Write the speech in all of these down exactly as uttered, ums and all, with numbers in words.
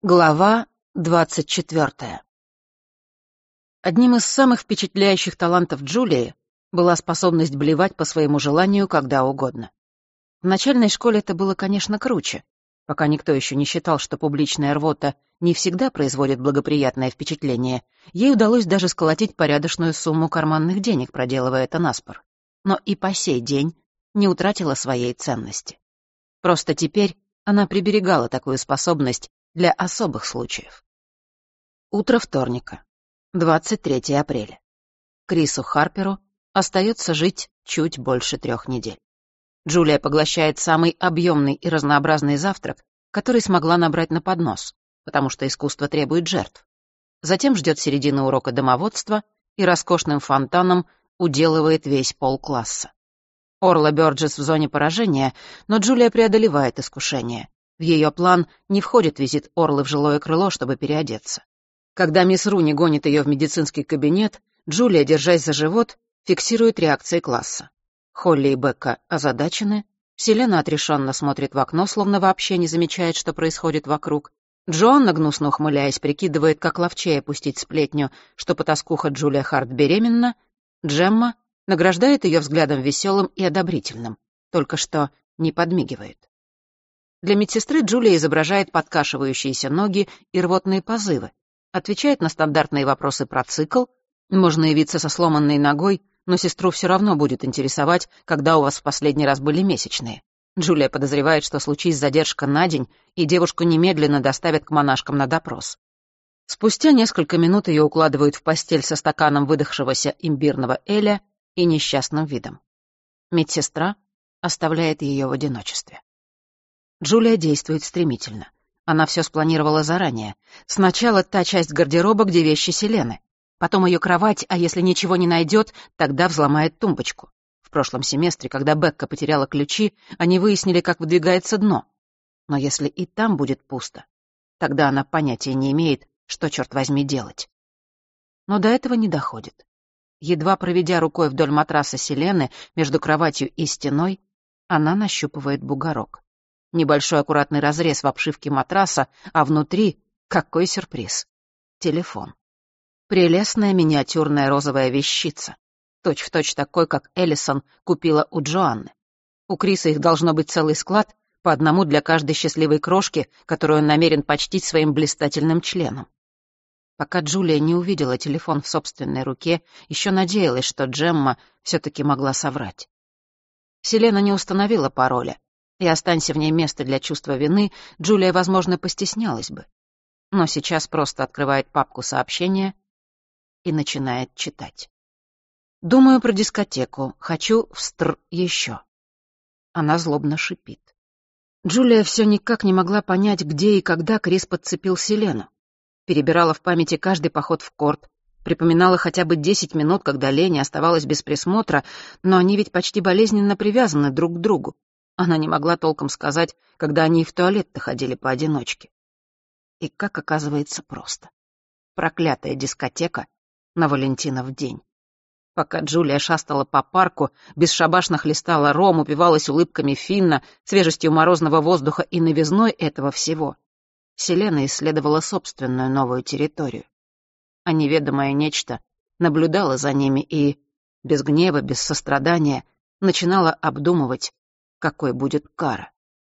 Глава двадцать четвёртая. Одним из самых впечатляющих талантов Джулии была способность блевать по своему желанию когда угодно. В начальной школе это было, конечно, круче, пока никто еще не считал, что публичная рвота не всегда производит благоприятное впечатление. Ей удалось даже сколотить порядочную сумму карманных денег, проделывая это наспор. Но и по сей день не утратила своей ценности. Просто теперь она приберегала такую способность для особых случаев. Утро вторника, двадцать третьего апреля. Крису Харперу остается жить чуть больше трех недель. Джулия поглощает самый объемный и разнообразный завтрак, который смогла набрать на поднос, потому что искусство требует жертв. Затем ждет середины урока домоводства и роскошным фонтаном уделывает весь полкласса. Орла Бёрджес в зоне поражения, но Джулия преодолевает искушение. В ее план не входит визит Орлы в жилое крыло, чтобы переодеться. Когда мисс Руни гонит ее в медицинский кабинет, Джулия, держась за живот, фиксирует реакции класса. Холли и Бекка озадачены, Селена отрешенно смотрит в окно, словно вообще не замечает, что происходит вокруг. Джоанна, гнусно ухмыляясь, прикидывает, как ловчее пустить сплетню, что потаскуха Джулия Харт беременна. Джемма награждает ее взглядом веселым и одобрительным, только что не подмигивает. Для медсестры Джулия изображает подкашивающиеся ноги и рвотные позывы, отвечает на стандартные вопросы про цикл, можно явиться со сломанной ногой, но сестру все равно будет интересовать, когда у вас в последний раз были месячные. Джулия подозревает, что случись задержка на день, и девушку немедленно доставят к монашкам на допрос. Спустя несколько минут ее укладывают в постель со стаканом выдохшегося имбирного эля и несчастным видом. Медсестра оставляет ее в одиночестве. Джулия действует стремительно. Она все спланировала заранее. Сначала та часть гардероба, где вещи Селены. Потом ее кровать, а если ничего не найдет, тогда взломает тумбочку. В прошлом семестре, когда Бекка потеряла ключи, они выяснили, как выдвигается дно. Но если и там будет пусто, тогда она понятия не имеет, что, черт возьми, делать. Но до этого не доходит. Едва проведя рукой вдоль матраса Селены между кроватью и стеной, она нащупывает бугорок. Небольшой аккуратный разрез в обшивке матраса, а внутри — какой сюрприз! Телефон. Прелестная миниатюрная розовая вещица. Точь-в-точь такой, как Эллисон купила у Джоанны. У Криса их должно быть целый склад, по одному для каждой счастливой крошки, которую он намерен почтить своим блистательным членом. Пока Джулия не увидела телефон в собственной руке, еще надеялась, что Джемма все-таки могла соврать. Селена не установила пароля, и останься в ней место для чувства вины, Джулия, возможно, постеснялась бы. Но сейчас просто открывает папку сообщения и начинает читать. «Думаю про дискотеку. Хочу встр еще». Она злобно шипит. Джулия все никак не могла понять, где и когда Крис подцепил Селену. Перебирала в памяти каждый поход в корт, припоминала хотя бы десять минут, когда Лени оставалась без присмотра, но они ведь почти болезненно привязаны друг к другу. Она не могла толком сказать, когда они и в туалет-то ходили поодиночке. И как оказывается просто. Проклятая дискотека на Валентинов день. Пока Джулия шастала по парку, бесшабашно хлестала ром, упивалась улыбками Финна, свежестью морозного воздуха и новизной этого всего, Селена исследовала собственную новую территорию. А неведомое нечто наблюдало за ними и, без гнева, без сострадания, начинала обдумывать, какой будет кара.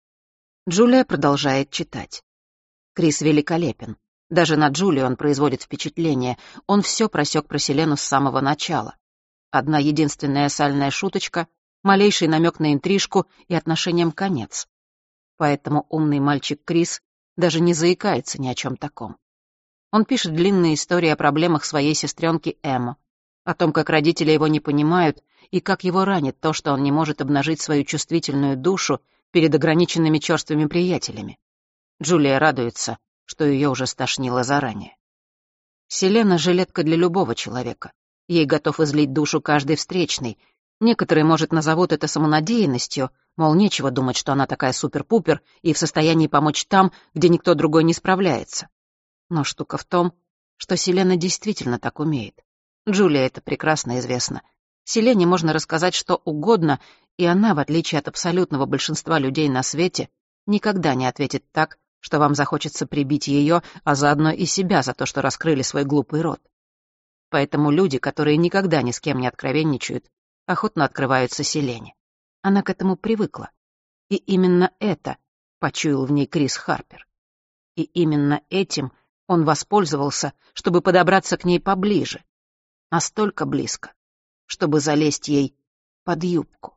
Джулия продолжает читать. Крис великолепен. Даже на Джулию он производит впечатление. Он все просек про Селену с самого начала. Одна единственная сальная шуточка, малейший намек на интрижку и отношениям конец. Поэтому умный мальчик Крис даже не заикается ни о чем таком. Он пишет длинные истории о проблемах своей сестренки Эмма, о том, как родители его не понимают и как его ранит то, что он не может обнажить свою чувствительную душу перед ограниченными черствыми приятелями. Джулия радуется, что ее уже стошнило заранее. Селена — жилетка для любого человека. Ей готов излить душу каждый встречный. Некоторые, может, назовут это самонадеянностью, мол, нечего думать, что она такая супер-пупер и в состоянии помочь там, где никто другой не справляется. Но штука в том, что Селена действительно так умеет. Джулия это прекрасно известно. Селене можно рассказать что угодно, и она, в отличие от абсолютного большинства людей на свете, никогда не ответит так, что вам захочется прибить ее, а заодно и себя за то, что раскрыли свой глупый рот. Поэтому люди, которые никогда ни с кем не откровенничают, охотно открываются Селене. Она к этому привыкла. И именно это почуял в ней Крис Харпер. И именно этим он воспользовался, чтобы подобраться к ней поближе, настолько близко, чтобы залезть ей под юбку.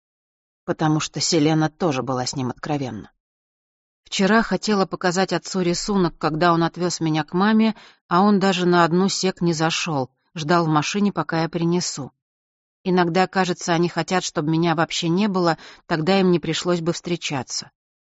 Потому что Селена тоже была с ним откровенна. Вчера хотела показать отцу рисунок, когда он отвез меня к маме, а он даже на одну сек не зашел, ждал в машине, пока я принесу. Иногда, кажется, они хотят, чтобы меня вообще не было, тогда им не пришлось бы встречаться.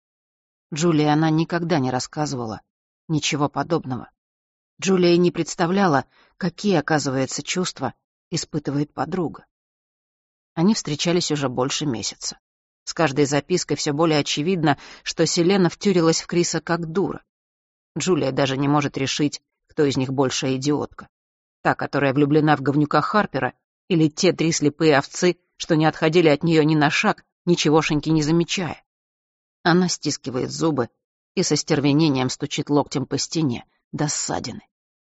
Джулия она никогда не рассказывала ничего подобного. Джулия не представляла, какие, оказывается, чувства испытывает подруга. Они встречались уже больше месяца. С каждой запиской все более очевидно, что Селена втюрилась в Криса как дура. Джулия даже не может решить, кто из них большая идиотка. Та, которая влюблена в говнюка Харпера, или те три слепые овцы, что не отходили от нее ни на шаг, ничегошеньки не замечая. Она стискивает зубы и со стервенением стучит локтем по стене, до ссадины.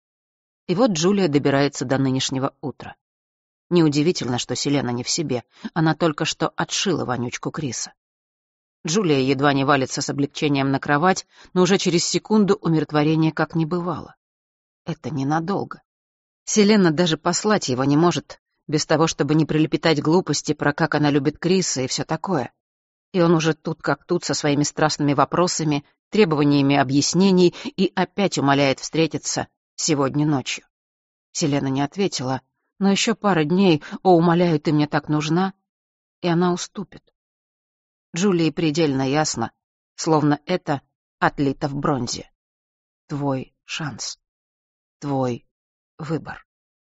И вот Джулия добирается до нынешнего утра. Неудивительно, что Селена не в себе, она только что отшила вонючку Криса. Джулия едва не валится с облегчением на кровать, но уже через секунду умиротворения как не бывало. Это ненадолго. Селена даже послать его не может, без того, чтобы не прилепетать глупости про как она любит Криса и все такое. И он уже тут как тут со своими страстными вопросами, требованиями объяснений и опять умоляет встретиться сегодня ночью. Селена не ответила, но еще пара дней, о, умоляю, ты мне так нужна, и она уступит. Джулии предельно ясно, словно это отлито в бронзе. Твой шанс. Твой выбор.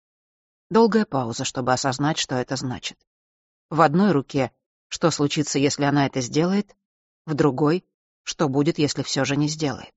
Долгая пауза, чтобы осознать, что это значит. В одной руке, что случится, если она это сделает, в другой, что будет, если все же не сделает.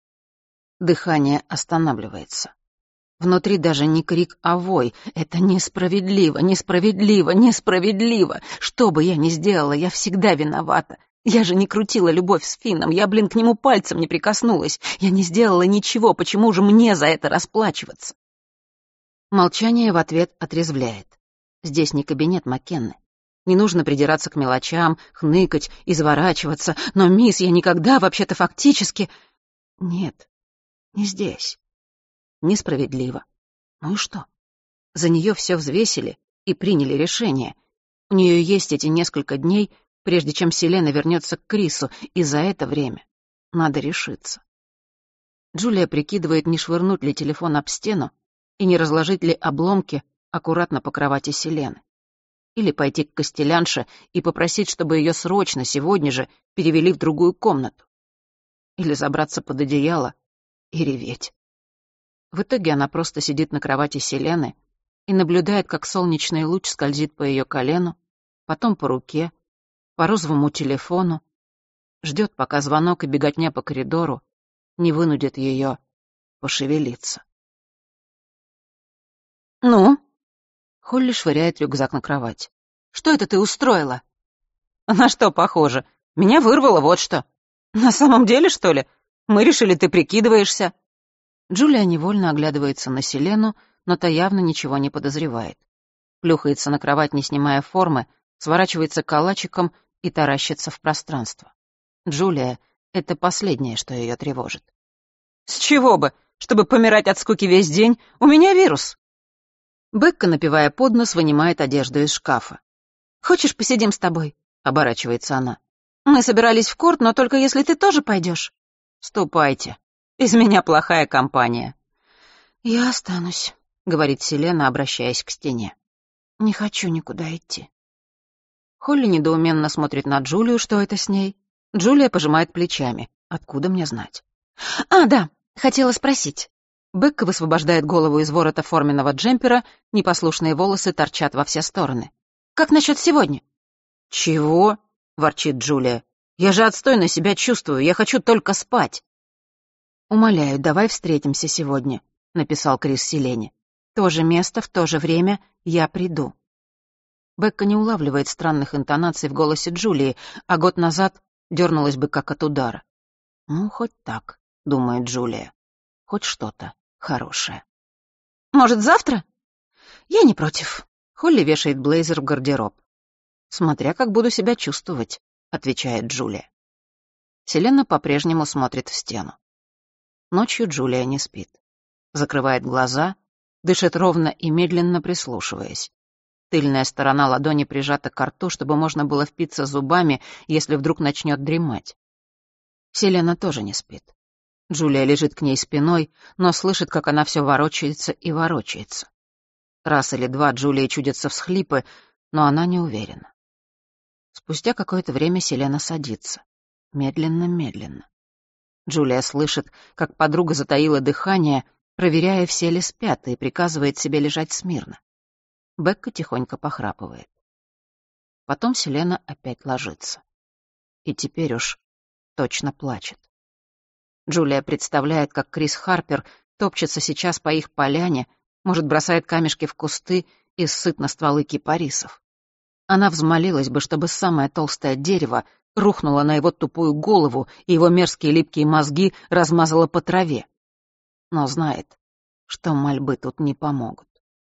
Дыхание останавливается. Внутри даже не крик, а вой. Это несправедливо, несправедливо, несправедливо. Что бы я ни сделала, я всегда виновата. Я же не крутила любовь с Финном, я, блин, к нему пальцем не прикоснулась. Я не сделала ничего, почему же мне за это расплачиваться? Молчание в ответ отрезвляет. Здесь не кабинет Маккенны. Не нужно придираться к мелочам, хныкать, изворачиваться. Но, мисс, я никогда, вообще-то, фактически... Нет, не здесь. Несправедливо. Ну и что? За нее все взвесили и приняли решение. У нее есть эти несколько дней, прежде чем Селена вернется к Крису, и за это время надо решиться. Джулия прикидывает, не швырнуть ли телефон об стену и не разложить ли обломки аккуратно по кровати Селены. Или пойти к костелянше и попросить, чтобы ее срочно, сегодня же, перевели в другую комнату. Или забраться под одеяло и реветь. В итоге она просто сидит на кровати Селены и наблюдает, как солнечный луч скользит по ее колену, потом по руке, по розовому телефону, ждет, пока звонок и беготня по коридору не вынудит ее пошевелиться. «Ну?» — Холли швыряет рюкзак на кровать. «Что это ты устроила?» «На что похоже? Меня вырвало, вот что». «На самом деле, что ли? Мы решили, ты прикидываешься». Джулия невольно оглядывается на Селену, но та явно ничего не подозревает. Плюхается на кровать, не снимая формы, сворачивается калачиком и таращится в пространство. Джулия — это последнее, что ее тревожит. «С чего бы? Чтобы помирать от скуки весь день? У меня вирус!» Бекка, напевая под нос, вынимает одежду из шкафа. «Хочешь, посидим с тобой?» — оборачивается она. «Мы собирались в корт, но только если ты тоже пойдешь». «Ступайте. Из меня плохая компания». «Я останусь», — говорит Селена, обращаясь к стене. «Не хочу никуда идти». Холли недоуменно смотрит на Джулию, что это с ней. Джулия пожимает плечами. Откуда мне знать? «А, да, хотела спросить». Бекка высвобождает голову из ворота форменного джемпера, непослушные волосы торчат во все стороны. «Как насчет сегодня?» «Чего?» — ворчит Джулия. «Я же отстойно себя чувствую, я хочу только спать». «Умоляю, давай встретимся сегодня», — написал Крис Селене. «То же место, в то же время я приду». Бекка не улавливает странных интонаций в голосе Джулии, а год назад дернулась бы как от удара. «Ну, хоть так», — думает Джулия. «Хоть что-то хорошее». «Может, завтра?» «Я не против». Холли вешает блейзер в гардероб. «Смотря как буду себя чувствовать», — отвечает Джулия. Селена по-прежнему смотрит в стену. Ночью Джулия не спит. Закрывает глаза, дышит ровно и медленно прислушиваясь. Тыльная сторона ладони прижата к рту, чтобы можно было впиться зубами, если вдруг начнет дремать. Селена тоже не спит. Джулия лежит к ней спиной, но слышит, как она все ворочается и ворочается. Раз или два Джулии чудятся всхлипы, но она не уверена. Спустя какое-то время Селена садится. Медленно-медленно. Джулия слышит, как подруга затаила дыхание, проверяя, все ли спят, и приказывает себе лежать смирно. Бекка тихонько похрапывает. Потом Селена опять ложится. И теперь уж точно плачет. Джулия представляет, как Крис Харпер топчется сейчас по их поляне, может, бросает камешки в кусты и ссыт на стволы кипарисов. Она взмолилась бы, чтобы самое толстое дерево рухнуло на его тупую голову, и его мерзкие липкие мозги размазало по траве. Но знает, что мольбы тут не помогут.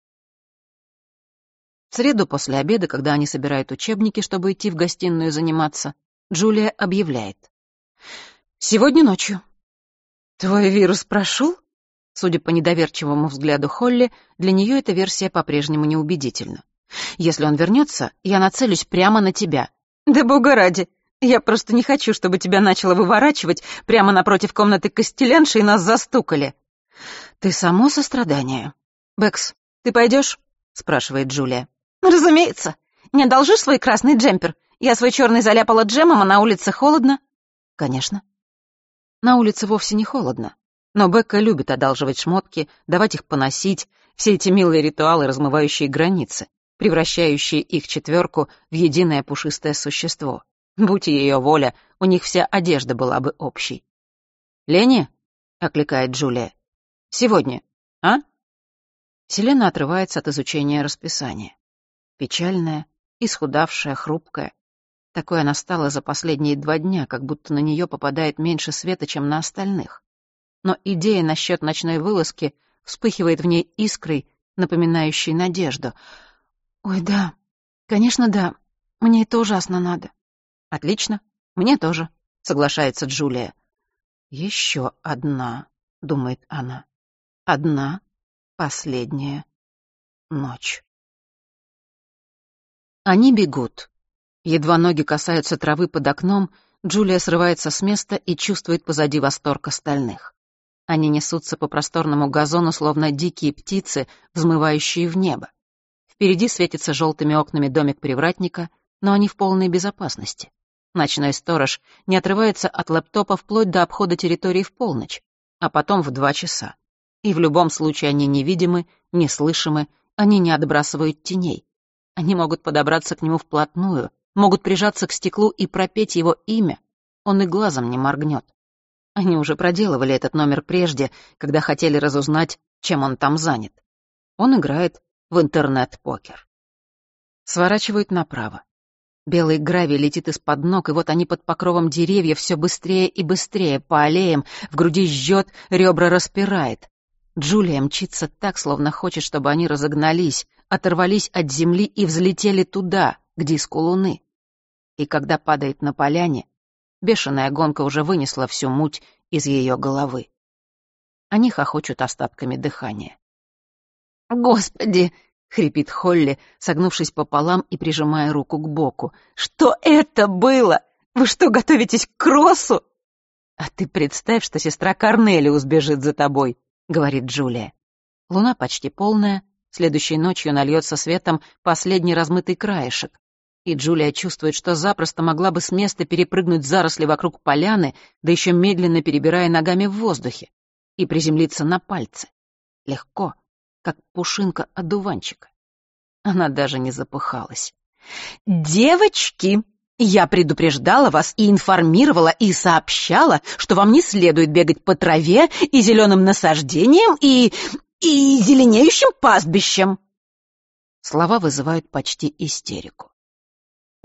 В среду после обеда, когда они собирают учебники, чтобы идти в гостиную заниматься, Джулия объявляет. «Сегодня ночью». «Твой вирус прошел?» Судя по недоверчивому взгляду Холли, для нее эта версия по-прежнему неубедительна. «Если он вернется, я нацелюсь прямо на тебя». «Да бога ради! Я просто не хочу, чтобы тебя начало выворачивать прямо напротив комнаты Костелянши и нас застукали». «Ты само сострадание». «Бэкс, ты пойдешь?» — спрашивает Джулия. «Разумеется. Не одолжишь свой красный джемпер? Я свой черный заляпала джемом, а на улице холодно». «Конечно». На улице вовсе не холодно, но Бекка любит одалживать шмотки, давать их поносить, все эти милые ритуалы, размывающие границы, превращающие их четверку в единое пушистое существо. Будь ее воля, у них вся одежда была бы общей. «Ленни?» — окликает Джулия. «Сегодня, а?» Селена отрывается от изучения расписания. Печальная, исхудавшая, хрупкая. Такой она стала за последние два дня, как будто на нее попадает меньше света, чем на остальных. Но идея насчет ночной вылазки вспыхивает в ней искрой, напоминающей надежду. «Ой, да, конечно, да, мне это ужасно надо». «Отлично, мне тоже», — соглашается Джулия. «Еще одна», — думает она, — «одна последняя ночь». Они бегут. Едва ноги касаются травы под окном, Джулия срывается с места и чувствует позади восторг остальных. Они несутся по просторному газону, словно дикие птицы, взмывающие в небо. Впереди светится желтыми окнами домик привратника, но они в полной безопасности. Ночной сторож не отрывается от лэптопа вплоть до обхода территории в полночь, а потом в два часа. И в любом случае они невидимы, неслышимы, они не отбрасывают теней. Они могут подобраться к нему вплотную, могут прижаться к стеклу и пропеть его имя. Он и глазом не моргнет. Они уже проделывали этот номер прежде, когда хотели разузнать, чем он там занят. Он играет в интернет-покер. Сворачивают направо. Белый гравий летит из-под ног, и вот они под покровом деревьев все быстрее и быстрее по аллеям, в груди жжет, ребра распирает. Джулия мчится так, словно хочет, чтобы они разогнались, оторвались от земли и взлетели туда, к диску луны. И когда падает на поляне, бешеная гонка уже вынесла всю муть из ее головы. Они хохочут остатками дыхания. «Господи!» — хрипит Холли, согнувшись пополам и прижимая руку к боку. «Что это было? Вы что, готовитесь к кроссу?» «А ты представь, что сестра Корнелиус бежит за тобой», — говорит Джулия. Луна почти полная, следующей ночью нальется светом последний размытый краешек. И Джулия чувствует, что запросто могла бы с места перепрыгнуть заросли вокруг поляны, да еще медленно перебирая ногами в воздухе, и приземлиться на пальцы. Легко, как пушинка одуванчика. Она даже не запыхалась. «Девочки, я предупреждала вас и информировала, и сообщала, что вам не следует бегать по траве и зеленым насаждениям, и... и зеленеющим пастбищем». Слова вызывают почти истерику.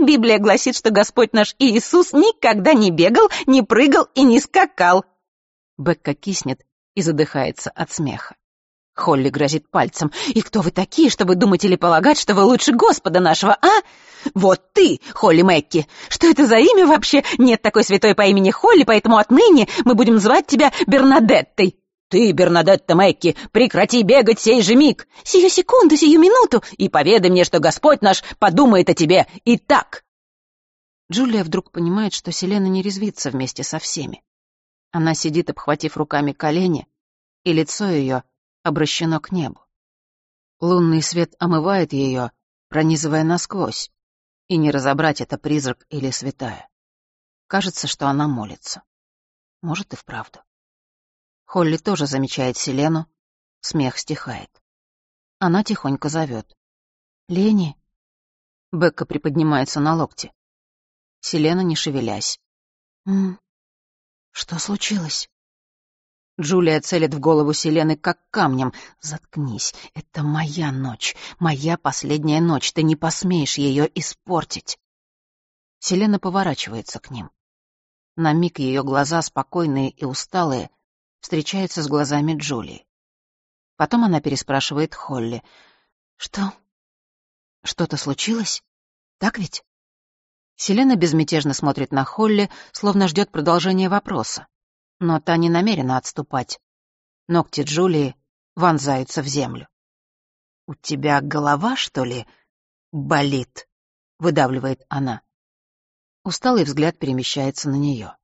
Библия гласит, что Господь наш Иисус никогда не бегал, не прыгал и не скакал». Бекка киснет и задыхается от смеха. Холли грозит пальцем. «И кто вы такие, чтобы думать или полагать, что вы лучше Господа нашего, а? Вот ты, Холли Мэкки! Что это за имя вообще? Нет такой святой по имени Холли, поэтому отныне мы будем звать тебя Бернадеттой». «Ты, Бернадетта Мэкки, прекрати бегать сей же миг! Сию секунду, сию минуту, и поведай мне, что Господь наш подумает о тебе и так!» Джулия вдруг понимает, что Селена не резвится вместе со всеми. Она сидит, обхватив руками колени, и лицо ее обращено к небу. Лунный свет омывает ее, пронизывая насквозь, и не разобрать, это призрак или святая. Кажется, что она молится. Может, и вправду. Холли тоже замечает Селену, смех стихает. Она тихонько зовет. «Лени?» Бекка приподнимается на локте. Селена, не шевелясь. «М-м, что случилось?» Джулия целит в голову Селены как камнем. «Заткнись, это моя ночь, моя последняя ночь, ты не посмеешь ее испортить». Селена поворачивается к ним. На миг ее глаза, спокойные и усталые, встречаются с глазами Джулии. Потом она переспрашивает Холли. «Что? Что-то случилось? Так ведь?» Селена безмятежно смотрит на Холли, словно ждет продолжения вопроса. Но та не намерена отступать. Ногти Джулии вонзаются в землю. «У тебя голова, что ли, болит?» — выдавливает она. Усталый взгляд перемещается на нее.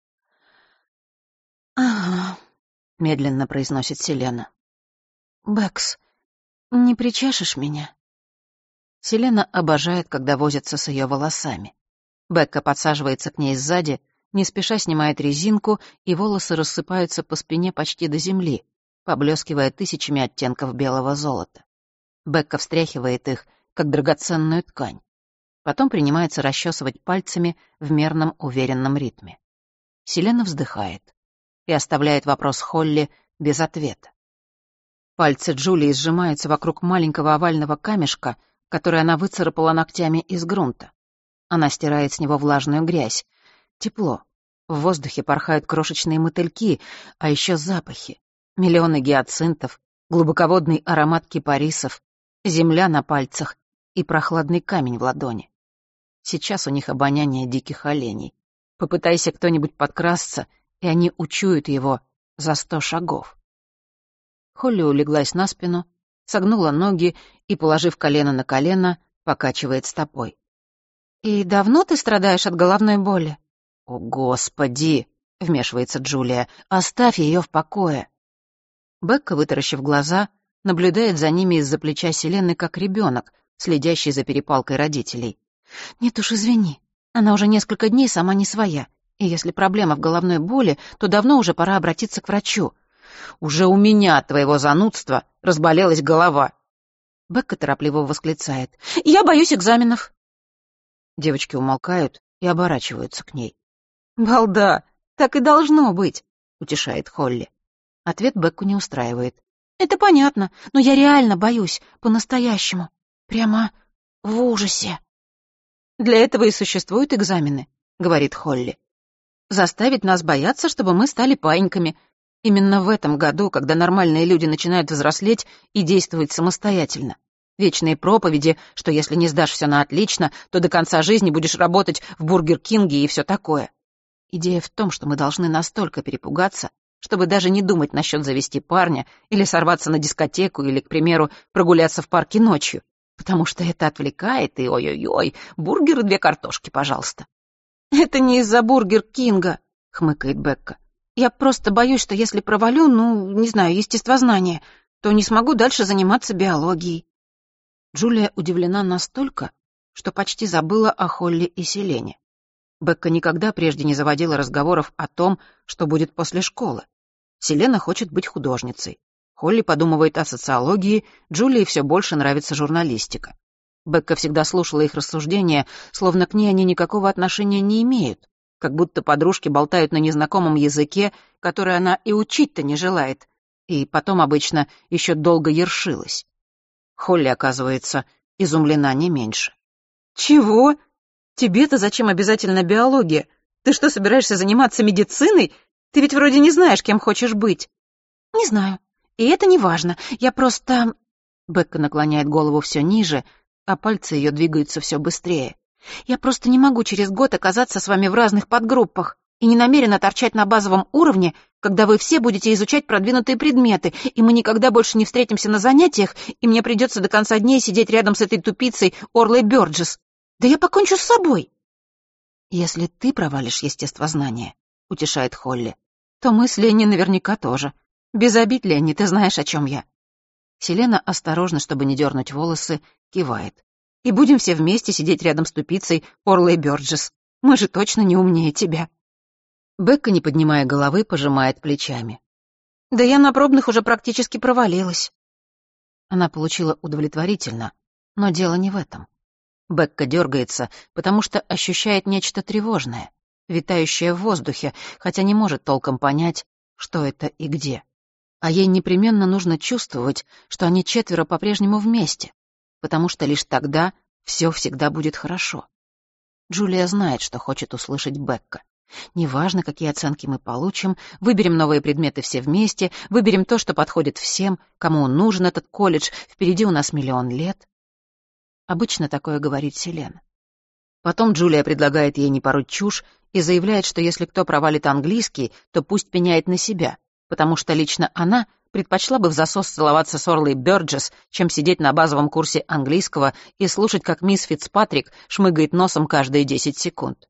«Ага», — медленно произносит Селена. «Бэкс, не причешешь меня?» Селена обожает, когда возятся с ее волосами. Бекка подсаживается к ней сзади, не спеша снимает резинку, и волосы рассыпаются по спине почти до земли, поблескивая тысячами оттенков белого золота. Бекка встряхивает их, как драгоценную ткань. Потом принимается расчесывать пальцами в мерном, уверенном ритме. Селена вздыхает и оставляет вопрос Холли без ответа. Пальцы Джулии сжимаются вокруг маленького овального камешка, который она выцарапала ногтями из грунта. Она стирает с него влажную грязь. Тепло. В воздухе порхают крошечные мотыльки, а еще запахи. Миллионы гиацинтов, глубоководный аромат кипарисов, земля на пальцах и прохладный камень в ладони. Сейчас у них обоняние диких оленей. Попытайся кто-нибудь подкрасться, и они учуют его за сто шагов. Холли улеглась на спину, согнула ноги и, положив колено на колено, покачивает стопой. «И давно ты страдаешь от головной боли?» «О, Господи!» — вмешивается Джулия. «Оставь ее в покое!» Бекка, вытаращив глаза, наблюдает за ними из-за плеча Селены, как ребенок, следящий за перепалкой родителей. «Нет уж, извини, она уже несколько дней сама не своя, и если проблема в головной боли, то давно уже пора обратиться к врачу. Уже у меня от твоего занудства разболелась голова!» Бекка торопливо восклицает. «Я боюсь экзаменов!» Девочки умолкают и оборачиваются к ней. «Балда, так и должно быть», — утешает Холли. Ответ Бекку не устраивает. «Это понятно, но я реально боюсь, по-настоящему. Прямо в ужасе». «Для этого и существуют экзамены», — говорит Холли. «Заставить нас бояться, чтобы мы стали паиньками. Именно в этом году, когда нормальные люди начинают взрослеть и действовать самостоятельно. Вечные проповеди, что если не сдашь все на отлично, то до конца жизни будешь работать в Бургер Кинге и все такое. Идея в том, что мы должны настолько перепугаться, чтобы даже не думать насчет завести парня или сорваться на дискотеку или, к примеру, прогуляться в парке ночью, потому что это отвлекает, и ой-ой-ой, бургер и две картошки, пожалуйста». «Это не из-за Бургер Кинга», — хмыкает Бекка. «Я просто боюсь, что если провалю, ну, не знаю, естествознание, то не смогу дальше заниматься биологией». Джулия удивлена настолько, что почти забыла о Холли и Селене. Бекка никогда прежде не заводила разговоров о том, что будет после школы. Селена хочет быть художницей. Холли подумывает о социологии, Джулии все больше нравится журналистика. Бекка всегда слушала их рассуждения, словно к ней они никакого отношения не имеют, как будто подружки болтают на незнакомом языке, который она и учить-то не желает, и потом обычно еще долго ершилась. Холли, оказывается, изумлена не меньше. «Чего? Тебе-то зачем обязательно биология? Ты что, собираешься заниматься медициной? Ты ведь вроде не знаешь, кем хочешь быть». «Не знаю. И это не важно. Я просто...» Бекка наклоняет голову все ниже, а пальцы ее двигаются все быстрее. «Я просто не могу через год оказаться с вами в разных подгруппах и не намерена торчать на базовом уровне, когда вы все будете изучать продвинутые предметы, и мы никогда больше не встретимся на занятиях, и мне придется до конца дней сидеть рядом с этой тупицей Орлой Бёрджес. Да я покончу с собой!» «Если ты провалишь естествознание», — утешает Холли, «то мы с Ленни наверняка тоже. Без обид, Ленни, ты знаешь, о чем я». Селена, осторожно, чтобы не дернуть волосы, кивает. «И будем все вместе сидеть рядом с тупицей Орлой Бёрджес. Мы же точно не умнее тебя». Бекка, не поднимая головы, пожимает плечами. «Да я на пробных уже практически провалилась». Она получила удовлетворительно, но дело не в этом. Бекка дергается, потому что ощущает нечто тревожное, витающее в воздухе, хотя не может толком понять, что это и где. А ей непременно нужно чувствовать, что они четверо по-прежнему вместе, потому что лишь тогда все всегда будет хорошо. Джулия знает, что хочет услышать Бекка. Неважно, какие оценки мы получим, выберем новые предметы все вместе, выберем то, что подходит всем, кому нужен этот колледж, впереди у нас миллион лет. Обычно такое говорит Селена. Потом Джулия предлагает ей не пороть чушь и заявляет, что если кто провалит английский, то пусть пеняет на себя, потому что лично она предпочла бы в засос целоваться с Орлой Бёрджес, чем сидеть на базовом курсе английского и слушать, как мисс Фицпатрик шмыгает носом каждые десять секунд.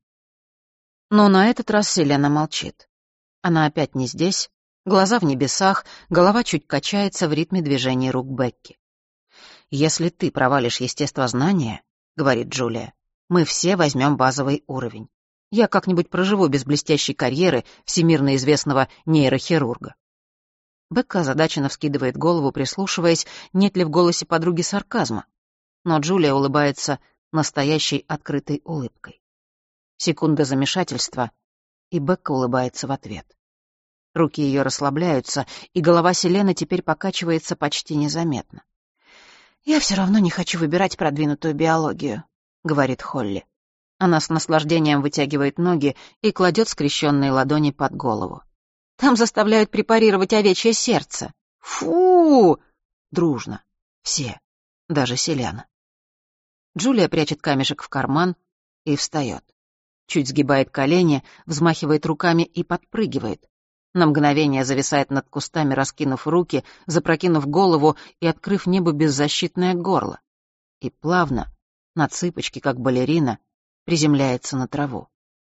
Но на этот раз Селена молчит. Она опять не здесь, глаза в небесах, голова чуть качается в ритме движений рук Бекки. «Если ты провалишь естествознание, — говорит Джулия, — мы все возьмем базовый уровень. Я как-нибудь проживу без блестящей карьеры всемирно известного нейрохирурга». Бекка озадаченно вскидывает голову, прислушиваясь, нет ли в голосе подруги сарказма. Но Джулия улыбается настоящей открытой улыбкой. Секунда замешательства, и Бекка улыбается в ответ. Руки ее расслабляются, и голова Селены теперь покачивается почти незаметно. «Я все равно не хочу выбирать продвинутую биологию», — говорит Холли. Она с наслаждением вытягивает ноги и кладет скрещенные ладони под голову. «Там заставляют препарировать овечье сердце. Фу!» Дружно. Все. Даже Селена. Джулия прячет камешек в карман и встает. Чуть сгибает колени, взмахивает руками и подпрыгивает. На мгновение зависает над кустами, раскинув руки, запрокинув голову и открыв небу беззащитное горло. И плавно, на цыпочки, как балерина, приземляется на траву.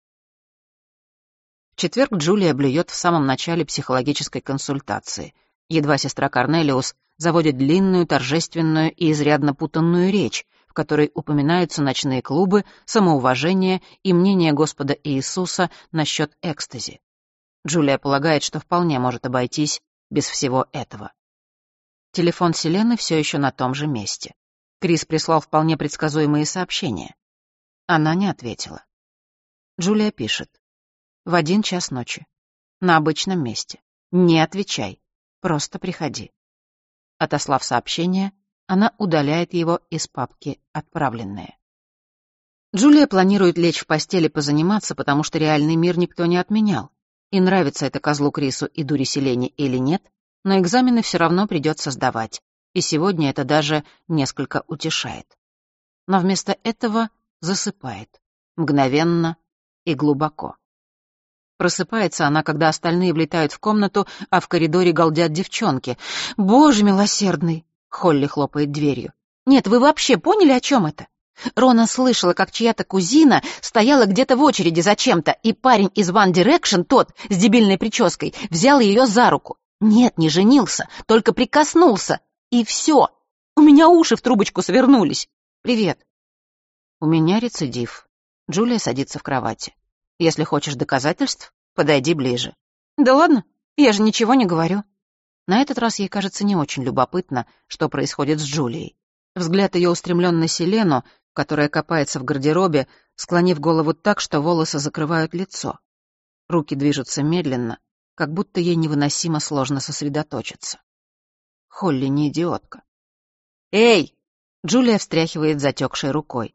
В четверг Джулия блюет в самом начале психологической консультации. Едва сестра Корнелиус заводит длинную, торжественную и изрядно путанную речь, в которой упоминаются ночные клубы, самоуважение и мнение Господа Иисуса насчет экстази. Джулия полагает, что вполне может обойтись без всего этого. Телефон Селены все еще на том же месте. Крис прислал вполне предсказуемые сообщения. Она не ответила. Джулия пишет. В один час ночи. На обычном месте. Не отвечай. Просто приходи. Отослав сообщение, она удаляет его из папки «Отправленные». Джулия планирует лечь в постели позаниматься, потому что реальный мир никто не отменял. И нравится это козлу Крису и дуре Селене или нет, но экзамены все равно придется сдавать, и сегодня это даже несколько утешает. Но вместо этого засыпает, мгновенно и глубоко. Просыпается она, когда остальные влетают в комнату, а в коридоре галдят девчонки. «Боже милосердный!» — Холли хлопает дверью. «Нет, вы вообще поняли, о чем это? Рона слышала, как чья-то кузина стояла где-то в очереди за чем-то, и парень из One Direction, тот с дебильной прической, взял ее за руку. Нет, не женился, только прикоснулся. И все. У меня уши в трубочку свернулись. Привет». «У меня рецидив». Джулия садится в кровати. «Если хочешь доказательств, подойди ближе». «Да ладно, я же ничего не говорю». На этот раз ей кажется не очень любопытно, что происходит с Джулией. Взгляд ее устремлен на Селену, которая копается в гардеробе, склонив голову так, что волосы закрывают лицо. Руки движутся медленно, как будто ей невыносимо сложно сосредоточиться. Холли не идиотка. «Эй!» — Джулия встряхивает затекшей рукой.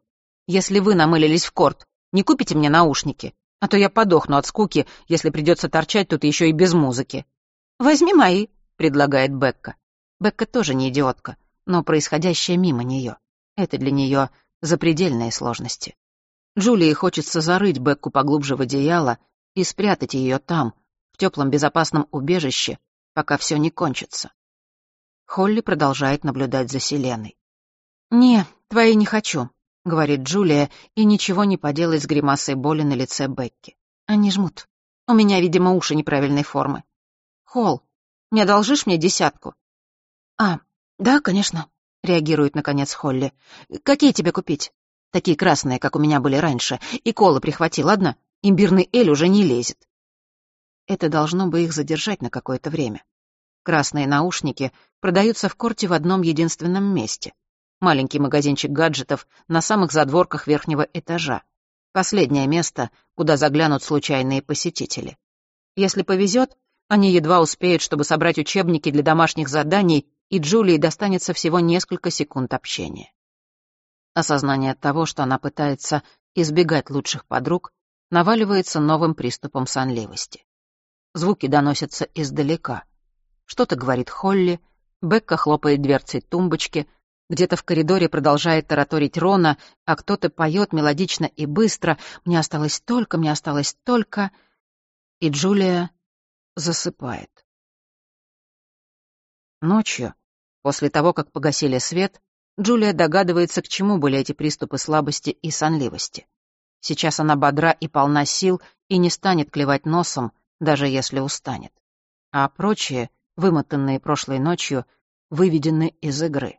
Если вы намылились в корт, не купите мне наушники, а то я подохну от скуки, если придется торчать тут еще и без музыки». «Возьми мои», — предлагает Бекка. Бекка тоже не идиотка, но происходящее мимо нее. Это для нее запредельные сложности. Джулии хочется зарыть Бекку поглубже в одеяло и спрятать ее там, в теплом безопасном убежище, пока все не кончится. Холли продолжает наблюдать за Селеной. «Не, твои не хочу», — говорит Джулия, и ничего не поделать с гримасой боли на лице Бекки. «Они жмут. У меня, видимо, уши неправильной формы. Холл, не одолжишь мне десятку?» «А, да, конечно», — реагирует, наконец, Холли. «Какие тебе купить?» «Такие красные, как у меня были раньше. И колы прихвати, ладно? Имбирный эль уже не лезет». Это должно бы их задержать на какое-то время. Красные наушники продаются в корте в одном единственном месте. Маленький магазинчик гаджетов на самых задворках верхнего этажа. Последнее место, куда заглянут случайные посетители. Если повезет, они едва успеют, чтобы собрать учебники для домашних заданий, и Джулии достанется всего несколько секунд общения. Осознание того, что она пытается избегать лучших подруг, наваливается новым приступом сонливости. Звуки доносятся издалека. Что-то говорит Холли, Бекка хлопает дверцей тумбочки, где-то в коридоре продолжает тараторить Рона, а кто-то поет мелодично и быстро «Мне осталось только, мне осталось только...» И Джулия засыпает. Ночью, после того, как погасили свет, Джулия догадывается, к чему были эти приступы слабости и сонливости. Сейчас она бодра и полна сил и не станет клевать носом, даже если устанет. А прочие, вымотанные прошлой ночью, выведены из игры.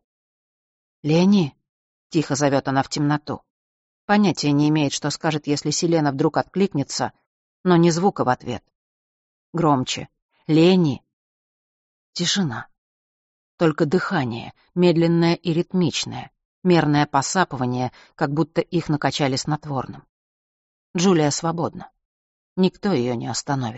«Лени!» — тихо зовет она в темноту. Понятия не имеет, что скажет, если Селена вдруг откликнется, но ни звука в ответ. Громче. «Лени!» Тишина. Только дыхание, медленное и ритмичное, мерное посапывание, как будто их накачали снотворным. Джулия свободна. Никто ее не остановит.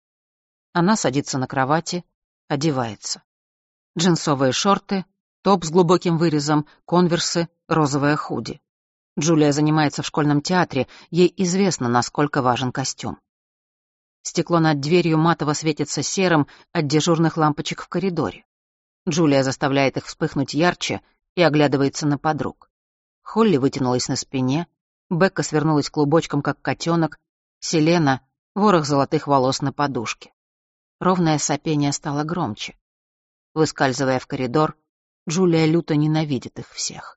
Она садится на кровати, одевается. Джинсовые шорты, топ с глубоким вырезом, конверсы, розовое худи. Джулия занимается в школьном театре, ей известно, насколько важен костюм. Стекло над дверью матово светится серым от дежурных лампочек в коридоре. Джулия заставляет их вспыхнуть ярче и оглядывается на подруг. Холли вытянулась на спине, Бекка свернулась клубочком, как котенок, Селена — ворох золотых волос на подушке. Ровное сопение стало громче. Выскальзывая в коридор, Джулия люто ненавидит их всех.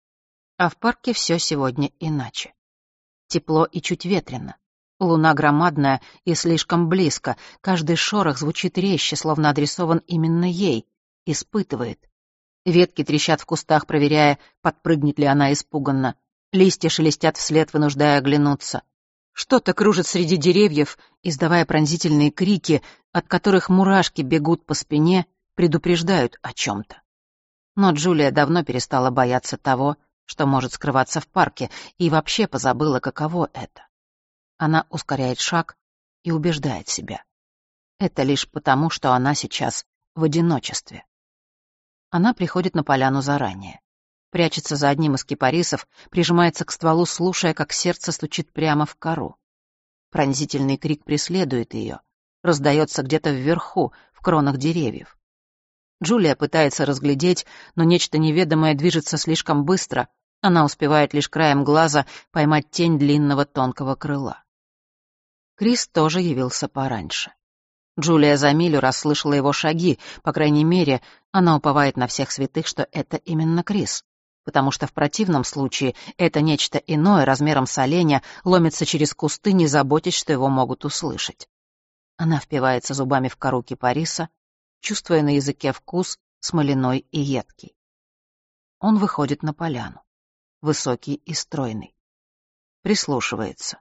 А в парке все сегодня иначе. Тепло и чуть ветрено. Луна громадная и слишком близко, каждый шорох звучит резче, словно адресован именно ей, испытывает. Ветки трещат в кустах, проверяя, подпрыгнет ли она испуганно. Листья шелестят вслед, вынуждая оглянуться. Что-то кружит среди деревьев, издавая пронзительные крики, от которых мурашки бегут по спине, предупреждают о чем-то. Но Джулия давно перестала бояться того, что может скрываться в парке, и вообще позабыла, каково это. Она ускоряет шаг и убеждает себя. Это лишь потому, что она сейчас в одиночестве. Она приходит на поляну заранее. Прячется за одним из кипарисов, прижимается к стволу, слушая, как сердце стучит прямо в кору. Пронзительный крик преследует ее, раздается где-то вверху, в кронах деревьев. Джулия пытается разглядеть, но нечто неведомое движется слишком быстро, она успевает лишь краем глаза поймать тень длинного тонкого крыла. Крис тоже явился пораньше. Джулия за милю расслышала его шаги, по крайней мере, она уповает на всех святых, что это именно Крис, потому что в противном случае это нечто иное размером с оленя ломится через кусты, не заботясь, что его могут услышать. Она впивается зубами в кору кипариса, чувствуя на языке вкус смоляной и едкий. Он выходит на поляну, высокий и стройный. Прислушивается.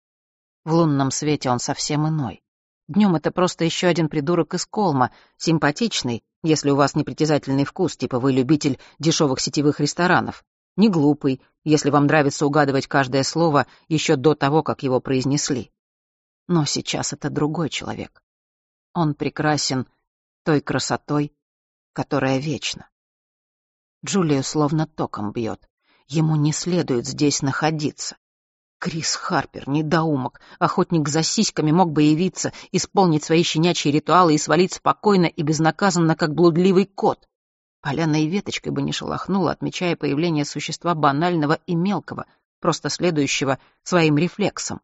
В лунном свете он совсем иной. Днем это просто еще один придурок из Колма, симпатичный, если у вас непритязательный вкус, типа вы любитель дешевых сетевых ресторанов. Не глупый, если вам нравится угадывать каждое слово еще до того, как его произнесли. Но сейчас это другой человек. Он прекрасен той красотой, которая вечна. Джулию словно током бьет. ему не следует здесь находиться. Крис Харпер, недоумок, охотник за сиськами, мог бы явиться, исполнить свои щенячьи ритуалы и свалить спокойно и безнаказанно, как блудливый кот. Поляна и веточкой бы не шелохнула, отмечая появление существа банального и мелкого, просто следующего своим рефлексам.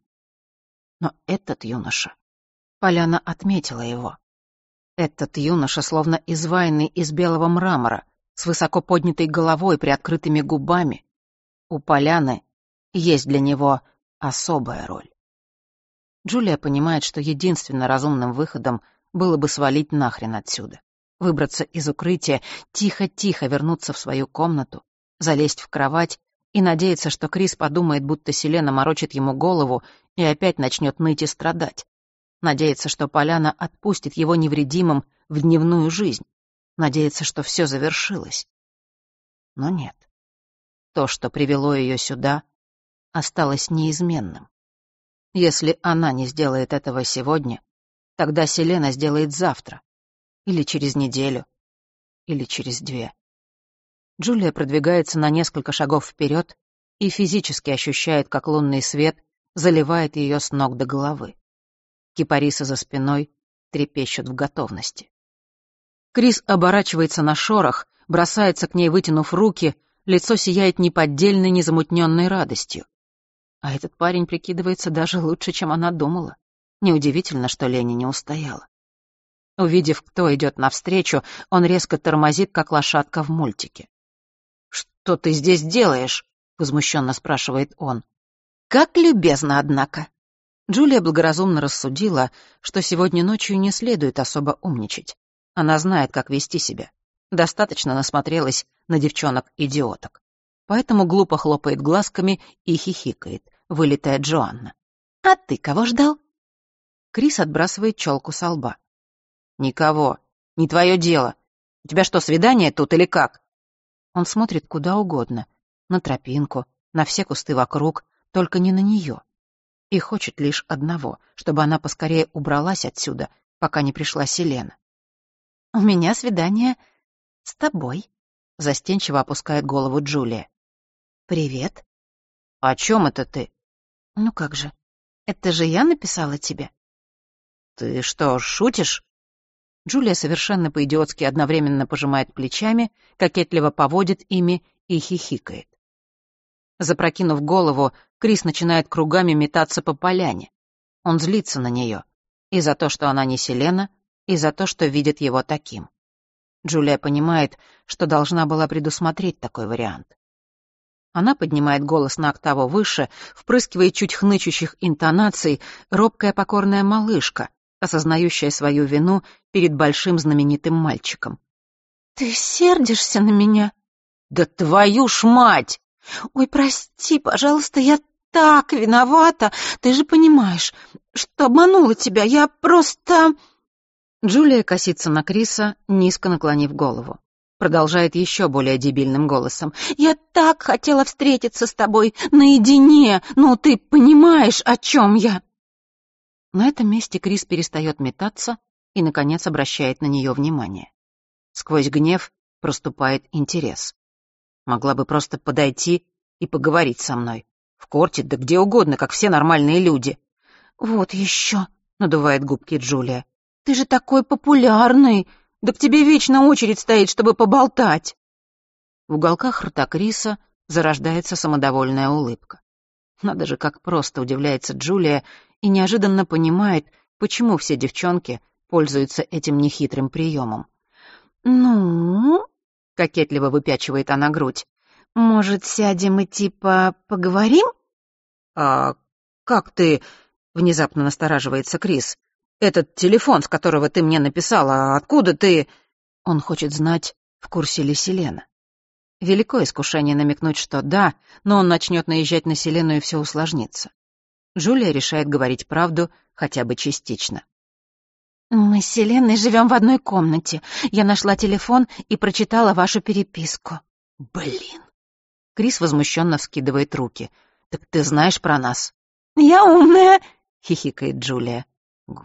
Но этот юноша... Поляна отметила его. Этот юноша, словно изваянный из белого мрамора, с высоко поднятой головой, приоткрытыми губами. У Поляны есть для него особая роль. Джулия понимает, что единственно разумным выходом было бы свалить нахрен отсюда, выбраться из укрытия, тихо-тихо вернуться в свою комнату, залезть в кровать и надеяться, что Крис подумает, будто Селена морочит ему голову и опять начнет ныть и страдать. Надеяться, что Поляна отпустит его невредимым в дневную жизнь. Надеяться, что все завершилось. Но нет. То, что привело ее сюда, осталось неизменным. Если она не сделает этого сегодня, тогда Селена сделает завтра, или через неделю, или через две. Джулия продвигается на несколько шагов вперед и физически ощущает, как лунный свет заливает ее с ног до головы. Кипарисы за спиной трепещут в готовности. Крис оборачивается на шорох, бросается к ней, вытянув руки, лицо сияет неподдельной, незамутненной радостью. А этот парень прикидывается даже лучше, чем она думала. Неудивительно, что Лени не устояла. Увидев, кто идет навстречу, он резко тормозит, как лошадка в мультике. «Что ты здесь делаешь?» — возмущенно спрашивает он. «Как любезно, однако!» Джулия благоразумно рассудила, что сегодня ночью не следует особо умничать. Она знает, как вести себя. Достаточно насмотрелась на девчонок-идиоток. Поэтому глупо хлопает глазками и хихикает, вылитая Джоанна. «А ты кого ждал?» Крис отбрасывает челку со лба. «Никого. Не твое дело. У тебя что, свидание тут или как?» Он смотрит куда угодно. На тропинку, на все кусты вокруг, только не на нее. И хочет лишь одного, чтобы она поскорее убралась отсюда, пока не пришла Селена. «У меня свидание с тобой», — застенчиво опускает голову Джулия. «Привет». «О чем это ты?» «Ну как же, это же я написала тебе». «Ты что, шутишь?» Джулия совершенно по-идиотски одновременно пожимает плечами, кокетливо поводит ими и хихикает. Запрокинув голову, Крис начинает кругами метаться по поляне. Он злится на нее. И за то, что она не Селена, и за то, что видит его таким. Джулия понимает, что должна была предусмотреть такой вариант. Она поднимает голос на октаву выше, впрыскивает чуть хнычущих интонаций, робкая покорная малышка, осознающая свою вину перед большим знаменитым мальчиком. «Ты сердишься на меня?» «Да твою ж мать!» «Ой, прости, пожалуйста, я так виновата. Ты же понимаешь, что обманула тебя. Я просто...» Джулия косится на Криса, низко наклонив голову. Продолжает еще более дебильным голосом. «Я так хотела встретиться с тобой наедине. Ну, ты понимаешь, о чем я?» На этом месте Крис перестает метаться и, наконец, обращает на нее внимание. Сквозь гнев проступает интерес. Могла бы просто подойти и поговорить со мной. В корте, да где угодно, как все нормальные люди. «Вот еще», — надувает губки Джулия. «Ты же такой популярный. Да к тебе вечно очередь стоит, чтобы поболтать». В уголках рта Криса зарождается самодовольная улыбка. Надо же, как просто удивляется Джулия и неожиданно понимает, почему все девчонки пользуются этим нехитрым приемом. «Ну...» — кокетливо выпячивает она грудь. «Может, сядем и типа поговорим?» «А как ты...» — внезапно настораживается Крис. «Этот телефон, с которого ты мне написала, откуда ты...» Он хочет знать, в курсе ли Селена. Великое искушение намекнуть, что да, но он начнет наезжать на Селену, и все усложнится. Джулия решает говорить правду хотя бы частично. «Мы с Селеной живем в одной комнате. Я нашла телефон и прочитала вашу переписку». «Блин!» Крис возмущенно вскидывает руки. «Так ты знаешь про нас?» «Я умная!» — хихикает Джулия.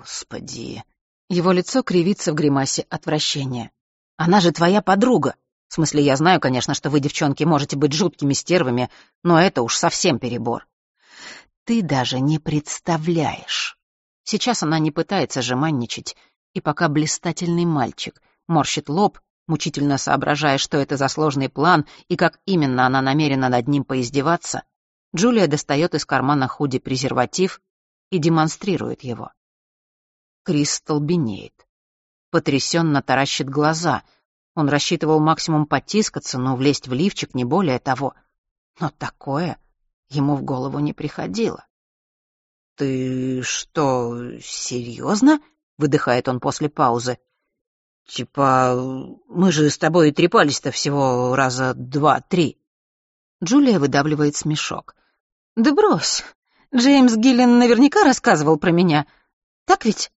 «Господи!» Его лицо кривится в гримасе отвращения. «Она же твоя подруга. В смысле, я знаю, конечно, что вы, девчонки, можете быть жуткими стервами, но это уж совсем перебор. Ты даже не представляешь. Сейчас она не пытается жеманничать, и пока блистательный мальчик морщит лоб, мучительно соображая, что это за сложный план и как именно она намерена над ним поиздеваться, Джулия достает из кармана худи презерватив и демонстрирует его. Крис столбенеет. Потрясенно таращит глаза. Он рассчитывал максимум потискаться, но влезть в лифчик, не более того. Но такое ему в голову не приходило. «Ты что, серьезно?» — выдыхает он после паузы. «Типа, мы же с тобой трепались-то всего раза два-три». Джулия выдавливает смешок. «Да брось, Джеймс Гиллен наверняка рассказывал про меня. Так ведь?»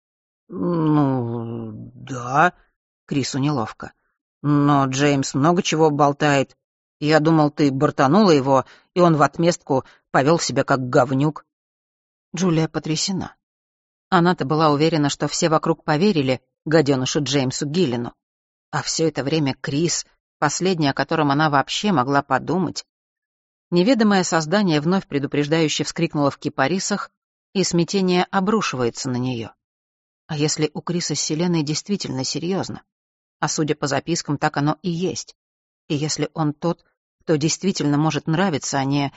«Ну, да», — Крису неловко. «Но Джеймс много чего болтает. Я думал, ты бортанула его, и он в отместку повел себя как говнюк». Джулия потрясена. Она-то была уверена, что все вокруг поверили гаденышу Джеймсу Гиллену. А все это время Крис, последний, о котором она вообще могла подумать. Неведомое создание вновь предупреждающе вскрикнуло в кипарисах, и смятение обрушивается на нее. А если у Криса с Селеной действительно серьезно? А судя по запискам, так оно и есть. И если он тот, кто действительно может нравиться, а не...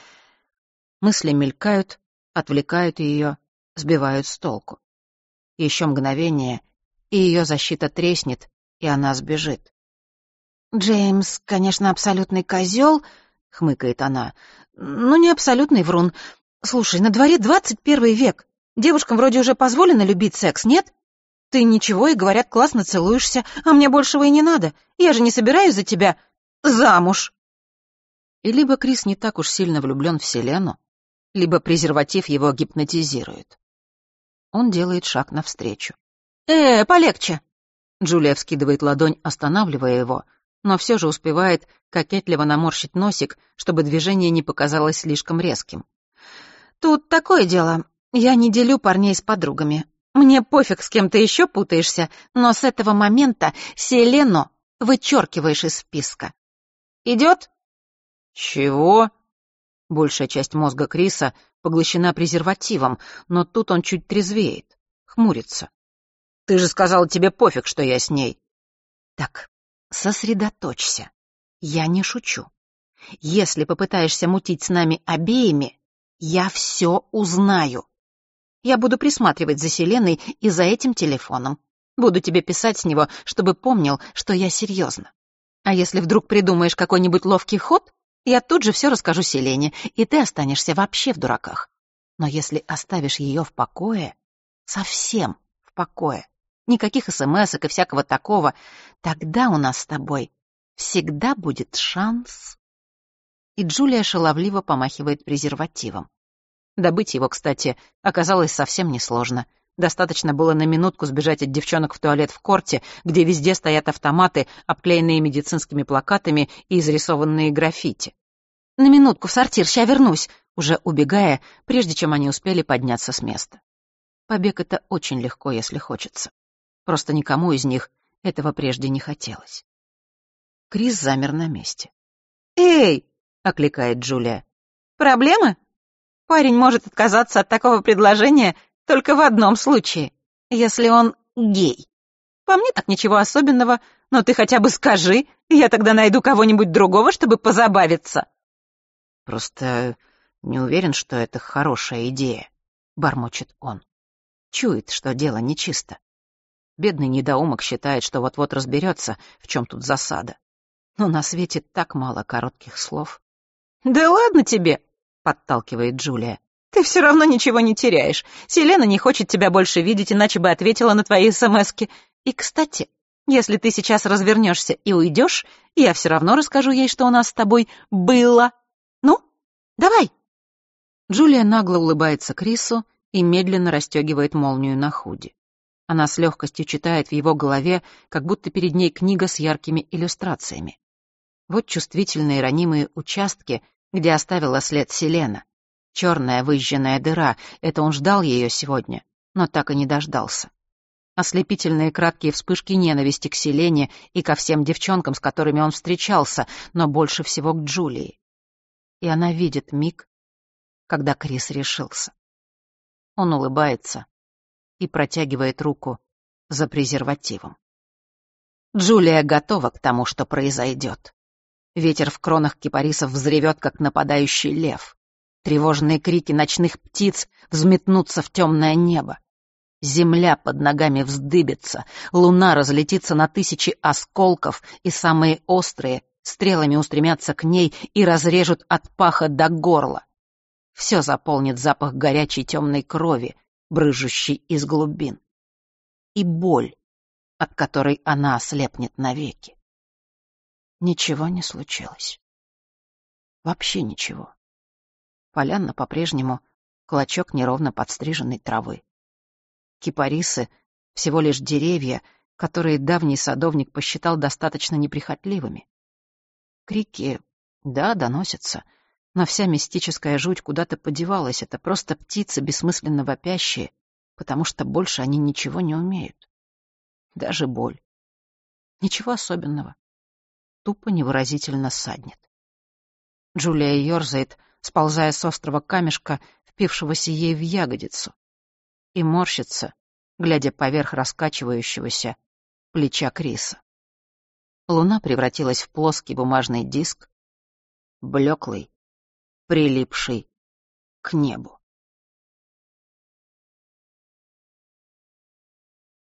Мысли мелькают, отвлекают ее, сбивают с толку. Еще мгновение, и ее защита треснет, и она сбежит. «Джеймс, конечно, абсолютный козел», — хмыкает она, — «но не абсолютный врун. Слушай, на дворе двадцать первый век. Девушкам вроде уже позволено любить секс, нет? Ты ничего, и, говорят, классно целуешься, а мне большего и не надо. Я же не собираюсь за тебя замуж». И либо Крис не так уж сильно влюблен в Селену, либо презерватив его гипнотизирует. Он делает шаг навстречу. «Э, полегче!» Джулия вскидывает ладонь, останавливая его, но все же успевает кокетливо наморщить носик, чтобы движение не показалось слишком резким. «Тут такое дело. Я не делю парней с подругами. Мне пофиг, с кем ты еще путаешься, но с этого момента Селену вычеркиваешь из списка. Идет?» «Чего?» Большая часть мозга Криса поглощена презервативом, но тут он чуть трезвеет, хмурится. «Ты же сказала, тебе пофиг, что я с ней». «Так, сосредоточься. Я не шучу. Если попытаешься мутить с нами обеими, я все узнаю. Я буду присматривать за Селеной и за этим телефоном. Буду тебе писать с него, чтобы помнил, что я серьезно. А если вдруг придумаешь какой-нибудь ловкий ход, я тут же все расскажу Селене, и ты останешься вообще в дураках. Но если оставишь ее в покое, совсем в покое, никаких смс-ок и всякого такого, тогда у нас с тобой всегда будет шанс». И Джулия шаловливо помахивает презервативом. Добыть его, кстати, оказалось совсем несложно. Достаточно было на минутку сбежать от девчонок в туалет в корте, где везде стоят автоматы, обклеенные медицинскими плакатами и изрисованные граффити. «На минутку в сортир, ща вернусь», уже убегая, прежде чем они успели подняться с места. Побег — это очень легко, если хочется. Просто никому из них этого прежде не хотелось. Крис замер на месте. «Эй!» — окликает Джулия. «Проблемы? Парень может отказаться от такого предложения только в одном случае, если он гей. По мне так ничего особенного, но ты хотя бы скажи, я тогда найду кого-нибудь другого, чтобы позабавиться». «Просто не уверен, что это хорошая идея», — бормочет он. Чует, что дело нечисто. Бедный недоумок считает, что вот-вот разберется, в чем тут засада. Но на свете так мало коротких слов. «Да ладно тебе», — подталкивает Джулия. «Ты все равно ничего не теряешь. Селена не хочет тебя больше видеть, иначе бы ответила на твои смски. И, кстати, если ты сейчас развернешься и уйдешь, я все равно расскажу ей, что у нас с тобой было. Ну, давай». Джулия нагло улыбается Крису и медленно расстегивает молнию на худи. Она с легкостью читает в его голове, как будто перед ней книга с яркими иллюстрациями. Вот чувствительные ранимые участки, где оставила след Селена. Черная выжженная дыра — это он ждал ее сегодня, но так и не дождался. Ослепительные краткие вспышки ненависти к Селене и ко всем девчонкам, с которыми он встречался, но больше всего к Джулии. И она видит миг, когда Крис решился. Он улыбается и протягивает руку за презервативом. Джулия готова к тому, что произойдет. Ветер в кронах кипарисов взревет, как нападающий лев. Тревожные крики ночных птиц взметнутся в темное небо. Земля под ногами вздыбится, луна разлетится на тысячи осколков, и самые острые стрелами устремятся к ней и разрежут от паха до горла. Все заполнит запах горячей темной крови, брызжущей из глубин. И боль, от которой она ослепнет навеки. Ничего не случилось. Вообще ничего. Поляна по-прежнему клочок неровно подстриженной травы. Кипарисы — всего лишь деревья, которые давний садовник посчитал достаточно неприхотливыми. Крики, да, доносятся, но вся мистическая жуть куда-то подевалась. Это просто птицы, бессмысленно вопящие, потому что больше они ничего не умеют. Даже боль. Ничего особенного. Тупо невыразительно саднет. Джулия ёрзает, сползая с острого камешка, впившегося ей в ягодицу, и морщится, глядя поверх раскачивающегося плеча Криса. Луна превратилась в плоский бумажный диск, блеклый, прилипший к небу.